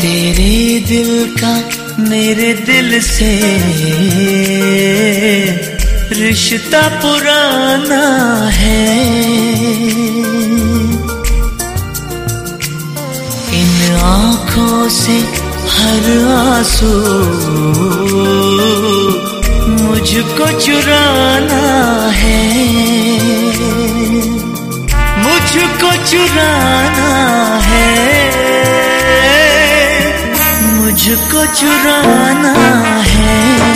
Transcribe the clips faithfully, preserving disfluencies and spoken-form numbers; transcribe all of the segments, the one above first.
तेरे दिल का मेरे दिल से रिश्ता पुराना है। इन आँखों से हर आंसू मुझको चुराना है, मुझको चुराना है, मुझको चुराना है।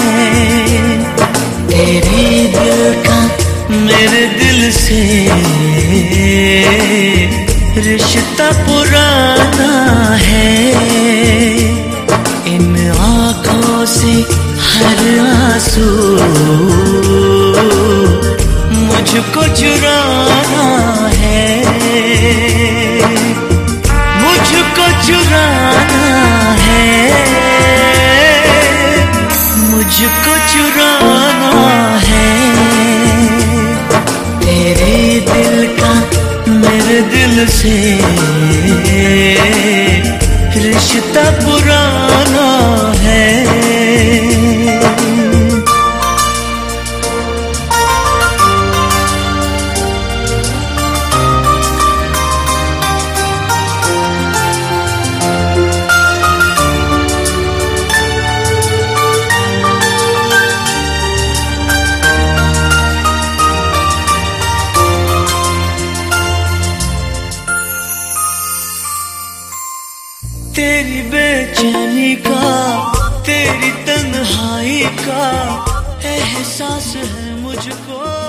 तेरे दिल का मेरे दिल से रिश्ता पुराना है। इन आँखों से हर आंसू मुझको चुराना है, मुझको चुराना है, मुझको चुराना है। तेरे दिल का मेरे दिल से रिश्ता पुराना है। तेरी बेचैनी का, तेरी तन्हाई का एहसास है मुझको।